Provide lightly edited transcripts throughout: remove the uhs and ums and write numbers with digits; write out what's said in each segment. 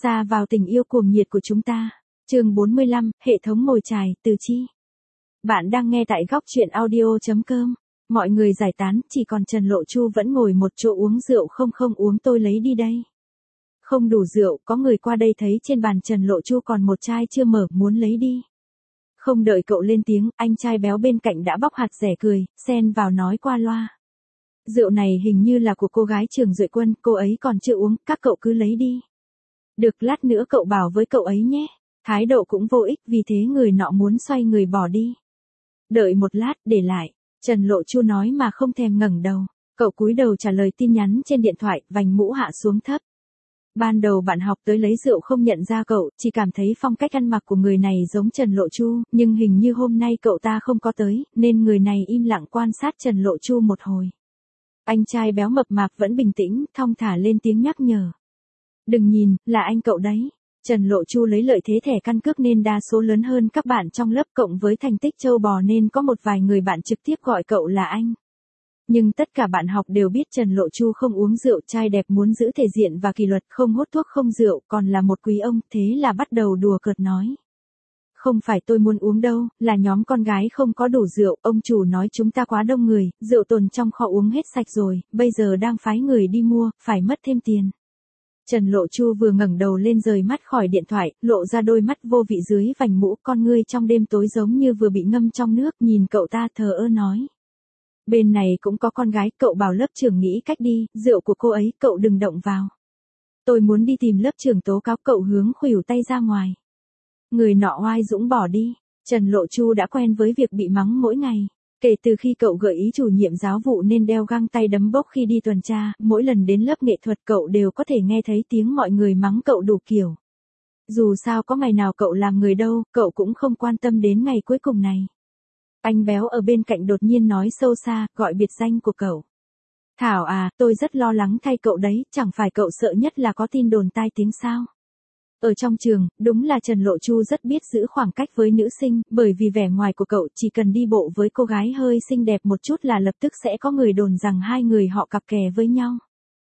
Xa vào tình yêu cuồng nhiệt của chúng ta. Chương 45, hệ thống mồi chài, Từ Chi. Bạn đang nghe tại góc truyện audio.com. Mọi người giải tán, chỉ còn Trần Lộ Chu vẫn ngồi một chỗ uống rượu. Không uống tôi lấy đi đây. Không đủ rượu, có người qua đây thấy trên bàn Trần Lộ Chu còn một chai chưa mở, muốn lấy đi. Không đợi cậu lên tiếng, anh trai béo bên cạnh đã bóc hạt rẻ cười, xen vào nói qua loa. Rượu này hình như là của cô gái Trường Duệ Quân, cô ấy còn chưa uống, các cậu cứ lấy đi. Được, lát nữa cậu bảo với cậu ấy nhé. Thái độ cũng vô ích, vì thế người nọ muốn xoay người bỏ đi. Đợi một lát, để lại. Trần Lộ Chu nói mà không thèm ngẩng đầu. Cậu cúi đầu trả lời tin nhắn trên điện thoại, vành mũ hạ xuống thấp. Ban đầu bạn học tới lấy rượu không nhận ra cậu, chỉ cảm thấy phong cách ăn mặc của người này giống Trần Lộ Chu, nhưng hình như hôm nay cậu ta không có tới, nên người này im lặng quan sát Trần Lộ Chu một hồi. Anh trai béo mập mạp vẫn bình tĩnh, thong thả lên tiếng nhắc nhở. Đừng nhìn, là anh cậu đấy. Trần Lộ Chu lấy lợi thế thẻ căn cước nên đa số lớn hơn các bạn trong lớp, cộng với thành tích trâu bò nên có một vài người bạn trực tiếp gọi cậu là anh. Nhưng tất cả bạn học đều biết Trần Lộ Chu không uống rượu, trai đẹp muốn giữ thể diện và kỷ luật, không hút thuốc không rượu, còn là một quý ông, thế là bắt đầu đùa cợt nói. Không phải tôi muốn uống đâu, là nhóm con gái không có đủ rượu, ông chủ nói chúng ta quá đông người, rượu tồn trong kho uống hết sạch rồi, bây giờ đang phái người đi mua, phải mất thêm tiền. Trần Lộ Chu vừa ngẩng đầu lên rời mắt khỏi điện thoại, lộ ra đôi mắt vô vị dưới vành mũ, con ngươi trong đêm tối giống như vừa bị ngâm trong nước, nhìn cậu ta thờ ơ nói. Bên này cũng có con gái, cậu bảo lớp trưởng nghĩ cách đi, rượu của cô ấy, cậu đừng động vào. Tôi muốn đi tìm lớp trưởng tố cáo, cậu hướng khuỷu tay ra ngoài. Người nọ oai dũng bỏ đi. Trần Lộ Chu đã quen với việc bị mắng mỗi ngày. Kể từ khi cậu gợi ý chủ nhiệm giáo vụ nên đeo găng tay đấm bốc khi đi tuần tra, mỗi lần đến lớp nghệ thuật cậu đều có thể nghe thấy tiếng mọi người mắng cậu đủ kiểu. Dù sao có ngày nào cậu làm người đâu, cậu cũng không quan tâm đến ngày cuối cùng này. Anh béo ở bên cạnh đột nhiên nói sâu xa, gọi biệt danh của cậu. Thảo à, tôi rất lo lắng thay cậu đấy, chẳng phải cậu sợ nhất là có tin đồn tai tiếng sao? Ở trong trường, đúng là Trần Lộ Chu rất biết giữ khoảng cách với nữ sinh, bởi vì vẻ ngoài của cậu chỉ cần đi bộ với cô gái hơi xinh đẹp một chút là lập tức sẽ có người đồn rằng hai người họ cặp kè với nhau.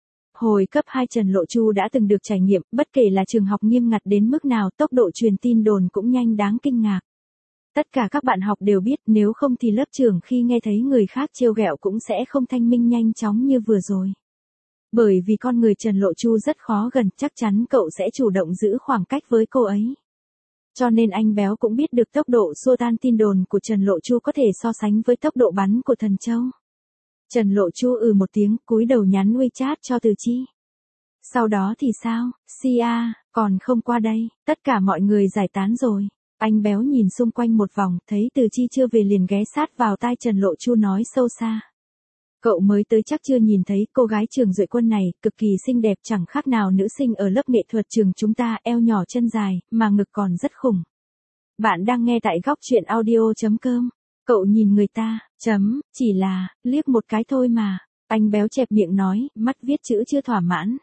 Hồi cấp 2 Trần Lộ Chu đã từng được trải nghiệm, bất kể là trường học nghiêm ngặt đến mức nào, tốc độ truyền tin đồn cũng nhanh đáng kinh ngạc. Tất cả các bạn học đều biết, nếu không thì lớp trưởng khi nghe thấy người khác trêu ghẹo cũng sẽ không thanh minh nhanh chóng như vừa rồi. Bởi vì con người Trần Lộ Chu rất khó gần, chắc chắn cậu sẽ chủ động giữ khoảng cách với cô ấy. Cho nên anh béo cũng biết được tốc độ xua tan tin đồn của Trần Lộ Chu có thể so sánh với tốc độ bắn của thần châu. Trần Lộ Chu một tiếng, cúi đầu nhắn WeChat cho Từ Chi. Sau đó thì sao, Sia, còn không qua đây, tất cả mọi người giải tán rồi. Anh béo nhìn xung quanh một vòng, thấy Từ Chi chưa về liền ghé sát vào tai Trần Lộ Chu nói sâu xa. Cậu mới tới chắc chưa nhìn thấy cô gái Trường Duệ Quân này, cực kỳ xinh đẹp chẳng khác nào nữ sinh ở lớp nghệ thuật trường chúng ta, eo nhỏ chân dài, mà ngực còn rất khủng. Bạn đang nghe tại góc truyện audio.com. Cậu nhìn người ta, chỉ là, liếc một cái thôi mà. Anh béo chẹp miệng nói, mắt viết chữ chưa thỏa mãn.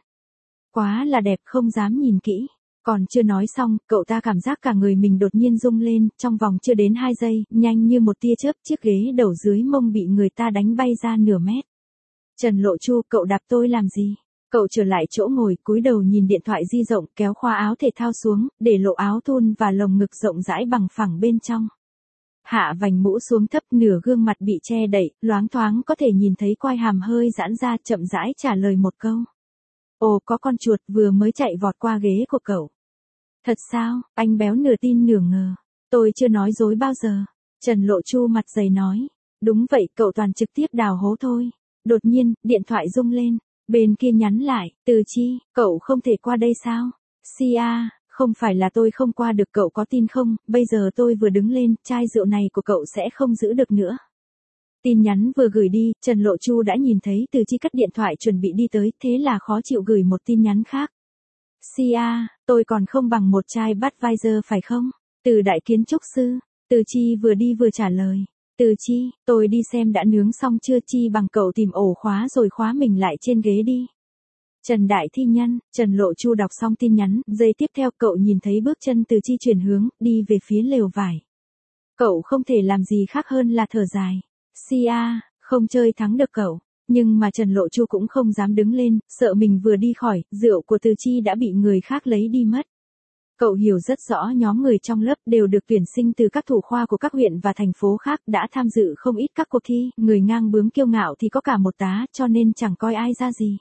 Quá là đẹp, không dám nhìn kỹ. Còn chưa nói xong, cậu ta cảm giác cả người mình đột nhiên rung lên, trong vòng chưa đến 2 giây, nhanh như một tia chớp, chiếc ghế đầu dưới mông bị người ta đánh bay ra nửa mét. Trần Lộ Chu, cậu đạp tôi làm gì? Cậu trở lại chỗ ngồi, cúi đầu nhìn điện thoại di động, kéo khoa áo thể thao xuống, để lộ áo thun và lồng ngực rộng rãi bằng phẳng bên trong. Hạ vành mũ xuống thấp, nửa gương mặt bị che đậy, loáng thoáng có thể nhìn thấy quai hàm hơi giãn ra, chậm rãi trả lời một câu. Ồ, có con chuột vừa mới chạy vọt qua ghế của cậu. Thật sao? Anh béo nửa tin nửa ngờ. Tôi chưa nói dối bao giờ. Trần Lộ Chu mặt dày nói. Đúng vậy, cậu toàn trực tiếp đào hố thôi. Đột nhiên, điện thoại rung lên. Bên kia nhắn lại, Từ Chi, cậu không thể qua đây sao? Sia, không phải là tôi không qua được, cậu có tin không? Bây giờ tôi vừa đứng lên, chai rượu này của cậu sẽ không giữ được nữa. Tin nhắn vừa gửi đi, Trần Lộ Chu đã nhìn thấy Từ Chi cất điện thoại chuẩn bị đi tới, thế là khó chịu gửi một tin nhắn khác. Sia, tôi còn không bằng một chai Budweiser phải không? Từ đại kiến trúc sư. Từ Chi vừa đi vừa trả lời. Từ Chi, tôi đi xem đã nướng xong chưa, chi bằng cậu tìm ổ khóa rồi khóa mình lại trên ghế đi. Trần Đại Thi Nhân. Trần Lộ Chu đọc xong tin nhắn, giây tiếp theo cậu nhìn thấy bước chân Từ Chi chuyển hướng, đi về phía lều vải. Cậu không thể làm gì khác hơn là thở dài. Sia, không chơi thắng được cậu. Nhưng mà Trần Lộ Chu cũng không dám đứng lên, sợ mình vừa đi khỏi, rượu của Từ Chi đã bị người khác lấy đi mất. Cậu hiểu rất rõ nhóm người trong lớp đều được tuyển sinh từ các thủ khoa của các huyện và thành phố khác, đã tham dự không ít các cuộc thi, người ngang bướng kiêu ngạo thì có cả một tá, cho nên chẳng coi ai ra gì.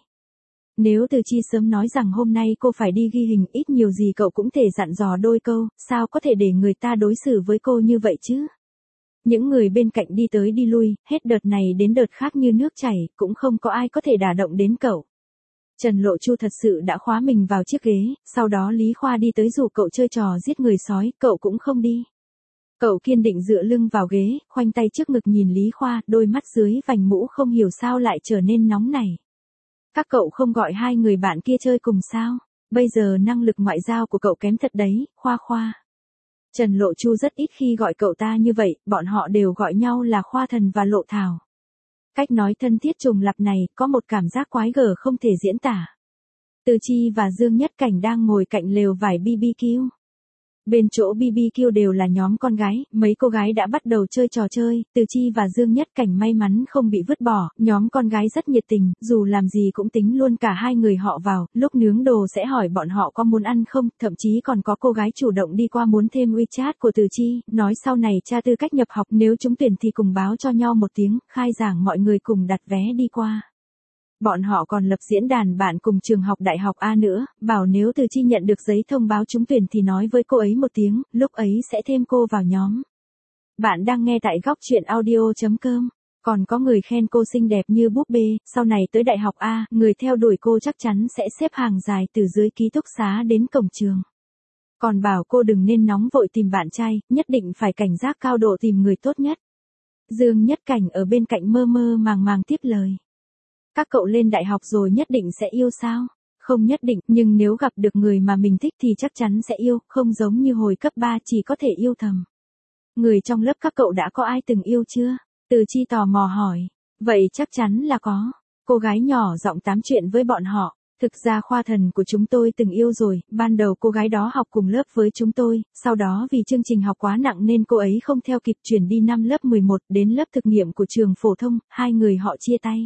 Nếu Từ Chi sớm nói rằng hôm nay cô phải đi ghi hình, ít nhiều gì cậu cũng thể dặn dò đôi câu, sao có thể để người ta đối xử với cô như vậy chứ? Những người bên cạnh đi tới đi lui, hết đợt này đến đợt khác như nước chảy, cũng không có ai có thể đả động đến cậu. Trần Lộ Chu thật sự đã khóa mình vào chiếc ghế, sau đó Lý Khoa đi tới rủ cậu chơi trò giết người sói, cậu cũng không đi. Cậu kiên định dựa lưng vào ghế, khoanh tay trước ngực nhìn Lý Khoa, đôi mắt dưới vành mũ không hiểu sao lại trở nên nóng nảy. Các cậu không gọi hai người bạn kia chơi cùng sao? Bây giờ năng lực ngoại giao của cậu kém thật đấy, Khoa Khoa. Trần Lộ Chu rất ít khi gọi cậu ta như vậy, bọn họ đều gọi nhau là Khoa Thần và Lộ Thảo. Cách nói thân thiết trùng lặp này có một cảm giác quái gở không thể diễn tả. Từ Chi và Dương Nhất Cảnh đang ngồi cạnh lều vải BBQ. Bên chỗ BBQ đều là nhóm con gái, mấy cô gái đã bắt đầu chơi trò chơi, Từ Chi và Dương Nhất Cảnh may mắn không bị vứt bỏ, nhóm con gái rất nhiệt tình, dù làm gì cũng tính luôn cả hai người họ vào, lúc nướng đồ sẽ hỏi bọn họ có muốn ăn không, thậm chí còn có cô gái chủ động đi qua muốn thêm WeChat của Từ Chi, nói sau này tra tư cách nhập học nếu trúng tuyển thì cùng báo cho nhau một tiếng, khai giảng mọi người cùng đặt vé đi qua. Bọn họ còn lập diễn đàn bạn cùng trường học Đại học A nữa, bảo nếu Từ Chi nhận được giấy thông báo trúng tuyển thì nói với cô ấy một tiếng, lúc ấy sẽ thêm cô vào nhóm. Bạn đang nghe tại góc truyện audio.com. Còn có người khen cô xinh đẹp như búp bê, sau này tới Đại học A, người theo đuổi cô chắc chắn sẽ xếp hàng dài từ dưới ký túc xá đến cổng trường. Còn bảo cô đừng nên nóng vội tìm bạn trai, nhất định phải cảnh giác cao độ tìm người tốt nhất. Dương Nhất Cảnh ở bên cạnh mơ mơ màng màng tiếp lời. Các cậu lên đại học rồi nhất định sẽ yêu sao? Không nhất định, nhưng nếu gặp được người mà mình thích thì chắc chắn sẽ yêu, không giống như hồi cấp 3 chỉ có thể yêu thầm. Người trong lớp các cậu đã có ai từng yêu chưa? Từ Chi tò mò hỏi. Vậy chắc chắn là có. Cô gái nhỏ giọng tám chuyện với bọn họ. Thực ra Khoa Thần của chúng tôi từng yêu rồi, ban đầu cô gái đó học cùng lớp với chúng tôi, sau đó vì chương trình học quá nặng nên cô ấy không theo kịp chuyển đi năm lớp 11 đến lớp thực nghiệm của trường phổ thông, hai người họ chia tay.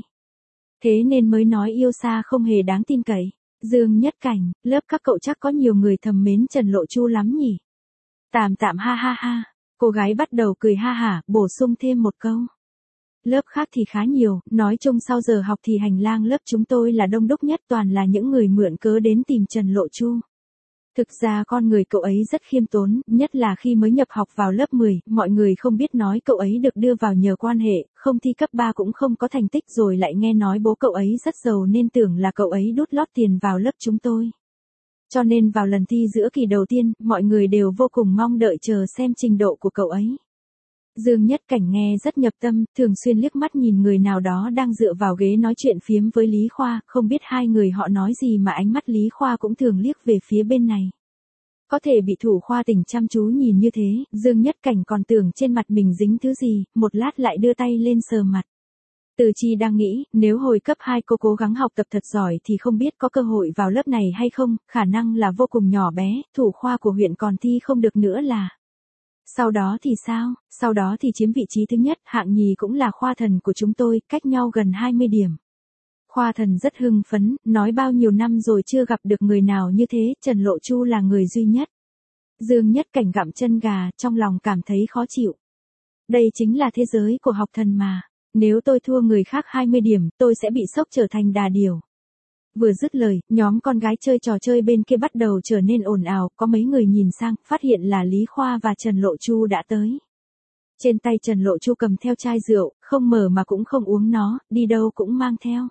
Thế nên mới nói yêu xa không hề đáng tin cậy. Dương Nhất Cảnh, lớp các cậu chắc có nhiều người thầm mến Trần Lộ Chu lắm nhỉ? Tạm tạm ha ha ha. Cô gái bắt đầu cười ha hả, bổ sung thêm một câu. Lớp khác thì khá nhiều, nói chung sau giờ học thì hành lang lớp chúng tôi là đông đúc nhất, toàn là những người mượn cớ đến tìm Trần Lộ Chu. Thực ra con người cậu ấy rất khiêm tốn, nhất là khi mới nhập học vào lớp 10, mọi người không biết nói cậu ấy được đưa vào nhờ quan hệ, không thi cấp 3 cũng không có thành tích rồi lại nghe nói bố cậu ấy rất giàu nên tưởng là cậu ấy đút lót tiền vào lớp chúng tôi. Cho nên vào lần thi giữa kỳ đầu tiên, mọi người đều vô cùng mong đợi chờ xem trình độ của cậu ấy. Dương Nhất Cảnh nghe rất nhập tâm, thường xuyên liếc mắt nhìn người nào đó đang dựa vào ghế nói chuyện phiếm với Lý Khoa, không biết hai người họ nói gì mà ánh mắt Lý Khoa cũng thường liếc về phía bên này. Có thể bị thủ khoa tỉnh chăm chú nhìn như thế, Dương Nhất Cảnh còn tưởng trên mặt mình dính thứ gì, một lát lại đưa tay lên sờ mặt. Từ Chi đang nghĩ, nếu hồi cấp 2 cô cố gắng học tập thật giỏi thì không biết có cơ hội vào lớp này hay không, khả năng là vô cùng nhỏ bé, thủ khoa của huyện còn thi không được nữa là. Sau đó thì sao? Sau đó thì chiếm vị trí thứ nhất, hạng nhì cũng là Khoa Thần của chúng tôi, cách nhau gần 20 điểm. Khoa Thần rất hưng phấn, nói bao nhiêu năm rồi chưa gặp được người nào như thế, Trần Lộ Chu là người duy nhất. Dương Nhất Cảnh gặm chân gà, trong lòng cảm thấy khó chịu. Đây chính là thế giới của học thần mà. Nếu tôi thua người khác 20 điểm, tôi sẽ bị sốc trở thành đà điểu. Vừa dứt lời, nhóm con gái chơi trò chơi bên kia bắt đầu trở nên ồn ào, có mấy người nhìn sang, phát hiện là Lý Khoa và Trần Lộ Chu đã tới. Trên tay Trần Lộ Chu cầm theo chai rượu, không mở mà cũng không uống nó, đi đâu cũng mang theo.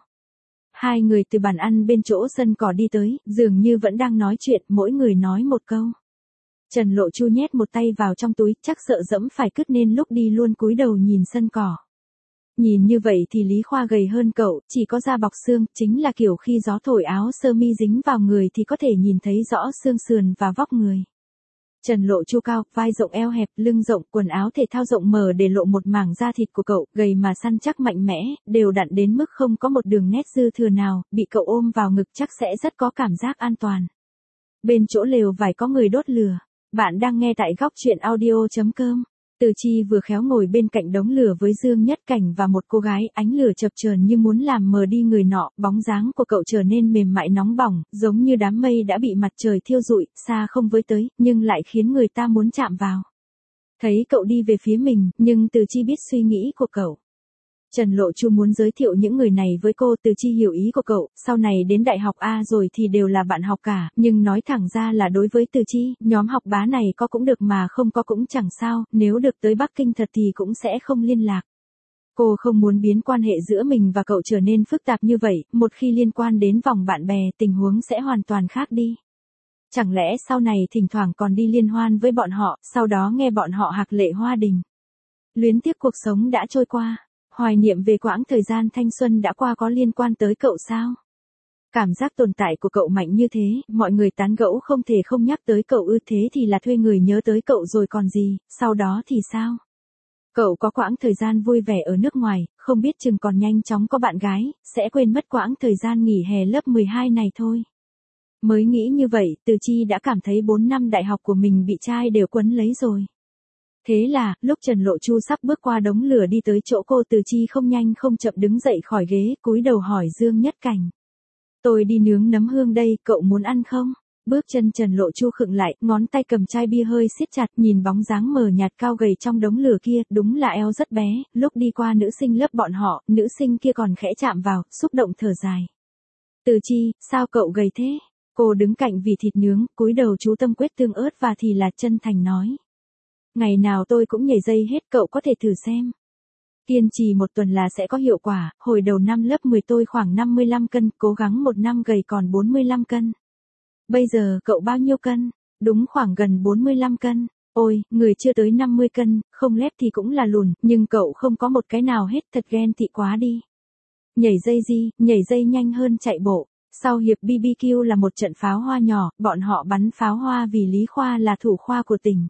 Hai người từ bàn ăn bên chỗ sân cỏ đi tới, dường như vẫn đang nói chuyện, mỗi người nói một câu. Trần Lộ Chu nhét một tay vào trong túi, chắc sợ dẫm phải cứt nên lúc đi luôn cúi đầu nhìn sân cỏ. Nhìn như vậy thì Lý Khoa gầy hơn cậu, chỉ có da bọc xương, chính là kiểu khi gió thổi áo sơ mi dính vào người thì có thể nhìn thấy rõ xương sườn và vóc người. Trần Lộ Chu cao, vai rộng eo hẹp, lưng rộng, quần áo thể thao rộng mở để lộ một mảng da thịt của cậu, gầy mà săn chắc mạnh mẽ, đều đặn đến mức không có một đường nét dư thừa nào, bị cậu ôm vào ngực chắc sẽ rất có cảm giác an toàn. Bên chỗ lều vải có người đốt lửa. Bạn đang nghe tại góc truyện audio.com. Từ Chi vừa khéo ngồi bên cạnh đống lửa với Dương Nhất Cảnh và một cô gái, ánh lửa chập chờn như muốn làm mờ đi người nọ, bóng dáng của cậu trở nên mềm mại nóng bỏng, giống như đám mây đã bị mặt trời thiêu rụi, xa không với tới, nhưng lại khiến người ta muốn chạm vào. Thấy cậu đi về phía mình, nhưng Từ Chi biết suy nghĩ của cậu. Trần Lộ Chu muốn giới thiệu những người này với cô. Từ Chi hiểu ý của cậu, sau này đến đại học A rồi thì đều là bạn học cả, nhưng nói thẳng ra là đối với Từ Chi, nhóm học bá này có cũng được mà không có cũng chẳng sao, nếu được tới Bắc Kinh thật thì cũng sẽ không liên lạc. Cô không muốn biến quan hệ giữa mình và cậu trở nên phức tạp như vậy, một khi liên quan đến vòng bạn bè, tình huống sẽ hoàn toàn khác đi. Chẳng lẽ sau này thỉnh thoảng còn đi liên hoan với bọn họ, sau đó nghe bọn họ hạc lệ hoa đình. Luyến tiếc cuộc sống đã trôi qua. Hoài niệm về quãng thời gian thanh xuân đã qua có liên quan tới cậu sao? Cảm giác tồn tại của cậu mạnh như thế, mọi người tán gẫu không thể không nhắc tới cậu ư, thế thì là thuê người nhớ tới cậu rồi còn gì, sau đó thì sao? Cậu có quãng thời gian vui vẻ ở nước ngoài, không biết chừng còn nhanh chóng có bạn gái, sẽ quên mất quãng thời gian nghỉ hè lớp 12 này thôi. Mới nghĩ như vậy, Từ Chi đã cảm thấy 4 năm đại học của mình bị trai đều quấn lấy rồi. Thế là, lúc Trần Lộ Chu sắp bước qua đống lửa đi tới chỗ cô, Từ Chi không nhanh không chậm đứng dậy khỏi ghế, cúi đầu hỏi Dương Nhất Cảnh. Tôi đi nướng nấm hương đây, cậu muốn ăn không? Bước chân Trần Lộ Chu khựng lại, ngón tay cầm chai bia hơi siết chặt, nhìn bóng dáng mờ nhạt cao gầy trong đống lửa kia, đúng là eo rất bé, lúc đi qua nữ sinh lớp bọn họ, nữ sinh kia còn khẽ chạm vào, xúc động thở dài. Từ Chi, sao cậu gầy thế? Cô đứng cạnh vì thịt nướng, cúi đầu chú tâm quét tương ớt và thì là chân thành nói. Ngày nào tôi cũng nhảy dây hết, cậu có thể thử xem. Kiên trì một tuần là sẽ có hiệu quả, hồi đầu năm lớp 10 tôi khoảng 55 cân, cố gắng một năm gầy còn 45 cân. Bây giờ cậu bao nhiêu cân? Đúng khoảng gần 45 cân. Ôi, người chưa tới 50 cân, không lép thì cũng là lùn, nhưng cậu không có một cái nào hết, thật ghen tị quá đi. Nhảy dây gì, nhảy dây nhanh hơn chạy bộ. Sau hiệp BBQ là một trận pháo hoa nhỏ, bọn họ bắn pháo hoa vì Lý Khoa là thủ khoa của tỉnh.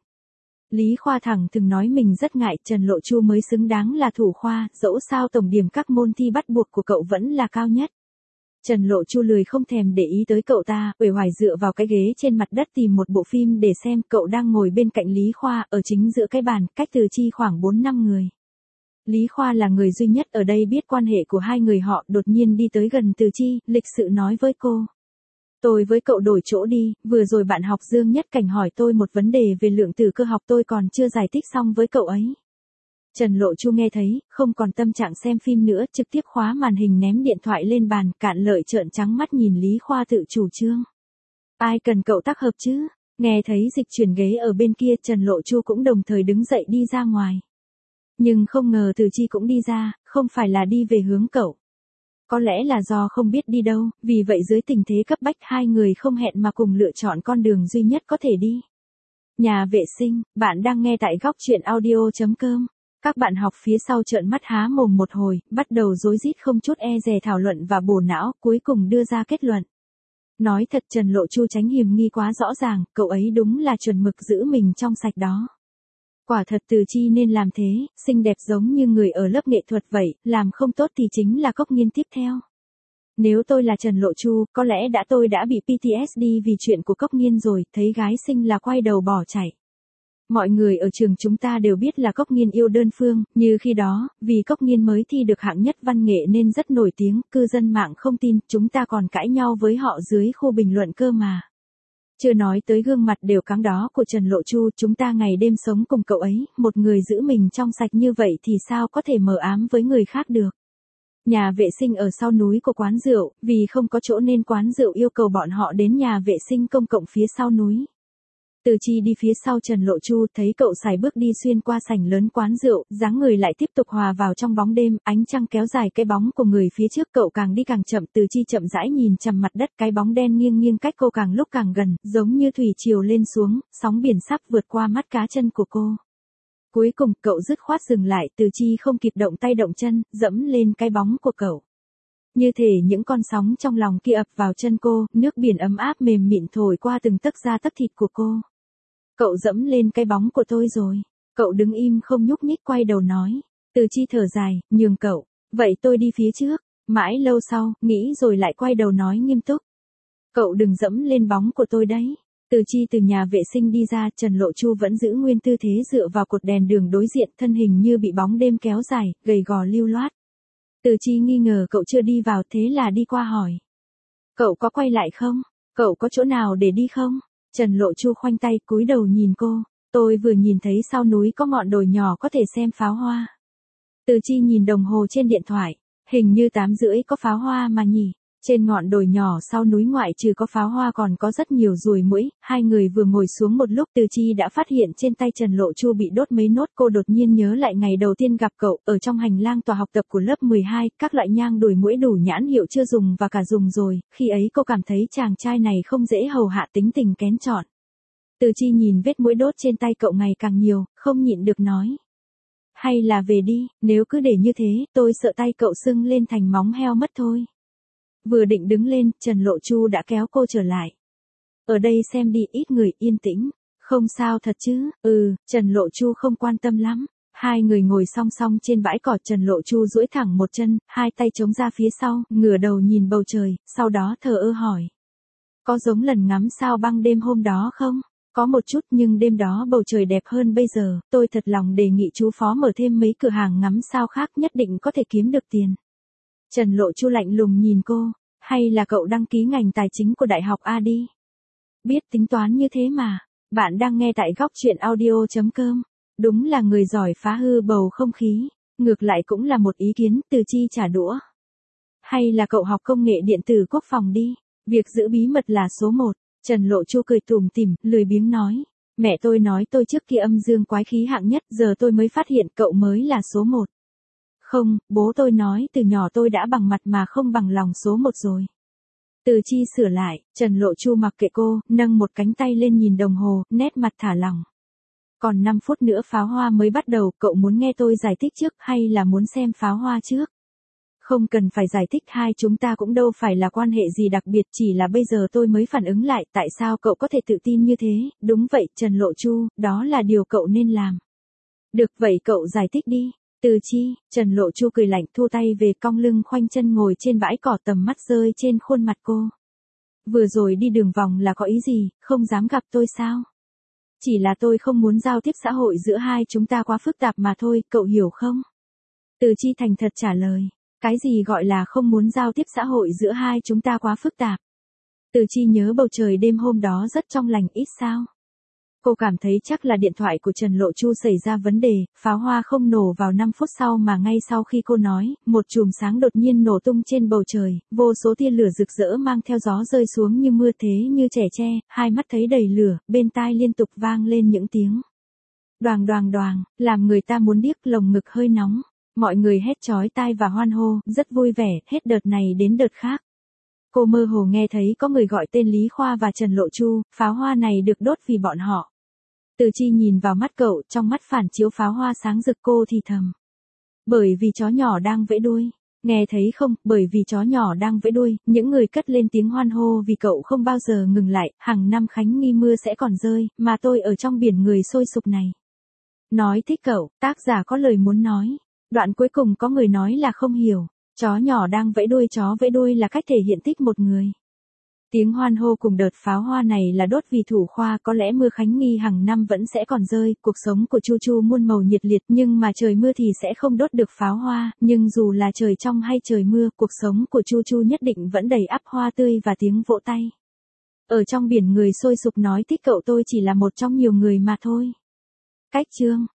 Lý Khoa thẳng từng nói mình rất ngại, Trần Lộ Chu mới xứng đáng là thủ khoa, dẫu sao tổng điểm các môn thi bắt buộc của cậu vẫn là cao nhất. Trần Lộ Chu lười không thèm để ý tới cậu ta, uể oải dựa vào cái ghế trên mặt đất tìm một bộ phim để xem. Cậu đang ngồi bên cạnh Lý Khoa, ở chính giữa cái bàn, cách Từ Chi khoảng 4-5 người. Lý Khoa là người duy nhất ở đây biết quan hệ của hai người họ, đột nhiên đi tới gần Từ Chi, lịch sự nói với cô. Tôi với cậu đổi chỗ đi, vừa rồi bạn học Dương Nhất Cảnh hỏi tôi một vấn đề về lượng tử cơ học tôi còn chưa giải thích xong với cậu ấy. Trần Lộ Chu nghe thấy, không còn tâm trạng xem phim nữa, trực tiếp khóa màn hình ném điện thoại lên bàn, Cạn Lợi trợn trắng mắt nhìn Lý Khoa tự chủ trương. Ai cần cậu tác hợp chứ? Nghe thấy dịch chuyển ghế ở bên kia, Trần Lộ Chu cũng đồng thời đứng dậy đi ra ngoài. Nhưng không ngờ Từ Chi cũng đi ra, không phải là đi về hướng cậu. Có lẽ là do không biết đi đâu, vì vậy dưới tình thế cấp bách hai người không hẹn mà cùng lựa chọn con đường duy nhất có thể đi. Nhà vệ sinh, bạn đang nghe tại góc truyện audio.com. Các bạn học phía sau trợn mắt há mồm một hồi, bắt đầu rối rít không chút e dè thảo luận và bổ não, cuối cùng đưa ra kết luận. Nói thật, Trần Lộ Chu tránh hiểm nghi quá rõ ràng, cậu ấy đúng là chuẩn mực giữ mình trong sạch đó. Quả thật Từ Chi nên làm thế, xinh đẹp giống như người ở lớp nghệ thuật vậy, làm không tốt thì chính là Cốc Nghiên tiếp theo. Nếu tôi là Trần Lộ Chu, có lẽ tôi đã bị PTSD vì chuyện của Cốc Nghiên rồi, thấy gái xinh là quay đầu bỏ chạy. Mọi người ở trường chúng ta đều biết là Cốc Nghiên yêu đơn phương, như khi đó, vì Cốc Nghiên mới thi được hạng nhất văn nghệ nên rất nổi tiếng, cư dân mạng không tin, chúng ta còn cãi nhau với họ dưới khu bình luận cơ mà. Chưa nói tới gương mặt đều căng đó của Trần Lộ Chu, chúng ta ngày đêm sống cùng cậu ấy, một người giữ mình trong sạch như vậy thì sao có thể mờ ám với người khác được. Nhà vệ sinh ở sau núi của quán rượu, vì không có chỗ nên quán rượu yêu cầu bọn họ đến nhà vệ sinh công cộng phía sau núi. Từ Chi đi phía sau Trần Lộ Chu, thấy cậu sải bước đi xuyên qua sảnh lớn quán rượu, dáng người lại tiếp tục hòa vào trong bóng đêm, ánh trăng kéo dài cái bóng của người phía trước, cậu càng đi càng chậm. Từ Chi chậm rãi nhìn chằm mặt đất, cái bóng đen nghiêng nghiêng cách cô càng lúc càng gần, giống như thủy triều lên xuống, sóng biển sắp vượt qua mắt cá chân của cô. Cuối cùng, cậu dứt khoát dừng lại, Từ Chi không kịp động tay động chân, dẫm lên cái bóng của cậu. Như thể những con sóng trong lòng kia ập vào chân cô, nước biển ấm áp mềm mịn thổi qua từng tấc da tấc thịt của cô. Cậu dẫm lên cái bóng của tôi rồi. Cậu đứng im không nhúc nhích quay đầu nói. Từ Chi thở dài, nhường cậu. Vậy tôi đi phía trước. Mãi lâu sau, nghĩ rồi lại quay đầu nói nghiêm túc. Cậu đừng dẫm lên bóng của tôi đấy. Từ Chi từ nhà vệ sinh đi ra, Trần Lộ Chu vẫn giữ nguyên tư thế dựa vào cột đèn đường đối diện, thân hình như bị bóng đêm kéo dài, gầy gò lưu loát. Từ Chi nghi ngờ cậu chưa đi vào, thế là đi qua hỏi. Cậu có quay lại không? Cậu có chỗ nào để đi không? Trần Lộ Chu khoanh tay cúi đầu nhìn cô. Tôi vừa nhìn thấy sau núi có ngọn đồi nhỏ có thể xem pháo hoa. Từ Chi nhìn đồng hồ trên điện thoại. Hình như 8:30 có pháo hoa mà nhỉ. Trên ngọn đồi nhỏ sau núi ngoại trừ có pháo hoa còn có rất nhiều ruồi muỗi. Hai người vừa ngồi xuống một lúc, Từ Chi đã phát hiện trên tay Trần Lộ Chu bị đốt mấy nốt. Cô đột nhiên nhớ lại ngày đầu tiên gặp cậu, ở trong hành lang tòa học tập của lớp 12, các loại nhang đuổi muỗi đủ nhãn hiệu chưa dùng và cả dùng rồi. Khi ấy cô cảm thấy chàng trai này không dễ hầu hạ, tính tình kén chọn. Từ Chi nhìn vết muỗi đốt trên tay cậu ngày càng nhiều, không nhịn được nói. Hay là về đi, nếu cứ để như thế, tôi sợ tay cậu sưng lên thành móng heo mất thôi. Vừa định đứng lên, Trần Lộ Chu đã kéo cô trở lại. Ở đây xem đi, ít người, yên tĩnh. Không sao thật chứ? Trần Lộ Chu không quan tâm lắm. Hai người ngồi song song trên bãi cỏ, Trần Lộ Chu duỗi thẳng một chân, hai tay chống ra phía sau, ngửa đầu nhìn bầu trời, sau đó thờ ơ hỏi. Có giống lần ngắm sao băng đêm hôm đó không? Có một chút, nhưng đêm đó bầu trời đẹp hơn bây giờ, tôi thật lòng đề nghị chú phó mở thêm mấy cửa hàng ngắm sao khác, nhất định có thể kiếm được tiền. Trần Lộ Chu lạnh lùng nhìn cô, hay là cậu đăng ký ngành tài chính của Đại học A đi? Biết tính toán như thế mà. Bạn đang nghe tại góc truyện audio.com. Đúng là người giỏi phá hư bầu không khí. Ngược lại cũng là một ý kiến, Từ Chi trả đũa. Hay là cậu học công nghệ điện tử quốc phòng đi, việc giữ bí mật là số 1. Trần Lộ Chu cười tủm tỉm, lười biếng nói. Mẹ tôi nói tôi trước kia âm dương quái khí hạng nhất, giờ tôi mới phát hiện cậu mới là số 1. Không, bố tôi nói từ nhỏ tôi đã bằng mặt mà không bằng lòng số 1 rồi. Từ Chi sửa lại, Trần Lộ Chu mặc kệ cô, nâng một cánh tay lên nhìn đồng hồ, nét mặt thả lỏng. Còn 5 phút nữa pháo hoa mới bắt đầu, cậu muốn nghe tôi giải thích trước hay là muốn xem pháo hoa trước? Không cần phải giải thích, hai chúng ta cũng đâu phải là quan hệ gì đặc biệt, chỉ là bây giờ tôi mới phản ứng lại, tại sao cậu có thể tự tin như thế? Đúng vậy, Trần Lộ Chu, đó là điều cậu nên làm. Được vậy cậu giải thích đi. Từ Chi, Trần Lộ Chu cười lạnh, thu tay về, cong lưng khoanh chân ngồi trên bãi cỏ, tầm mắt rơi trên khuôn mặt cô. Vừa rồi đi đường vòng là có ý gì, không dám gặp tôi sao? Chỉ là tôi không muốn giao tiếp xã hội giữa hai chúng ta quá phức tạp mà thôi, cậu hiểu không? Từ Chi thành thật trả lời. Cái gì gọi là không muốn giao tiếp xã hội giữa hai chúng ta quá phức tạp? Từ Chi nhớ bầu trời đêm hôm đó rất trong lành ít sao? Cô cảm thấy chắc là điện thoại của Trần Lộ Chu xảy ra vấn đề, pháo hoa không nổ vào 5 phút sau mà ngay sau khi cô nói, một chùm sáng đột nhiên nổ tung trên bầu trời, vô số tia lửa rực rỡ mang theo gió rơi xuống như mưa thế như trẻ tre, hai mắt thấy đầy lửa, bên tai liên tục vang lên những tiếng. Đoàng đoàng đoàng, làm người ta muốn điếc, lồng ngực hơi nóng. Mọi người hét chói tai và hoan hô, rất vui vẻ, hết đợt này đến đợt khác. Cô mơ hồ nghe thấy có người gọi tên Lý Khoa và Trần Lộ Chu, pháo hoa này được đốt vì bọn họ. Từ Chi nhìn vào mắt cậu, trong mắt phản chiếu pháo hoa sáng rực, cô thì thầm. Bởi vì chó nhỏ đang vẫy đuôi. Nghe thấy không, bởi vì chó nhỏ đang vẫy đuôi, những người cất lên tiếng hoan hô vì cậu không bao giờ ngừng lại, hàng năm Khánh Nghi mưa sẽ còn rơi, mà tôi ở trong biển người sôi sục này. Nói thích cậu, tác giả có lời muốn nói. Đoạn cuối cùng có người nói là không hiểu, chó nhỏ đang vẫy đuôi, chó vẫy đuôi là cách thể hiện thích một người. Tiếng hoan hô cùng đợt pháo hoa này là đốt vì thủ khoa, có lẽ mưa Khánh Nghi hàng năm vẫn sẽ còn rơi, cuộc sống của Chu Chu muôn màu nhiệt liệt, nhưng mà trời mưa thì sẽ không đốt được pháo hoa, nhưng dù là trời trong hay trời mưa, cuộc sống của Chu Chu nhất định vẫn đầy ắp hoa tươi và tiếng vỗ tay. Ở trong biển người sôi sục nói thích cậu, tôi chỉ là một trong nhiều người mà thôi. Cách chương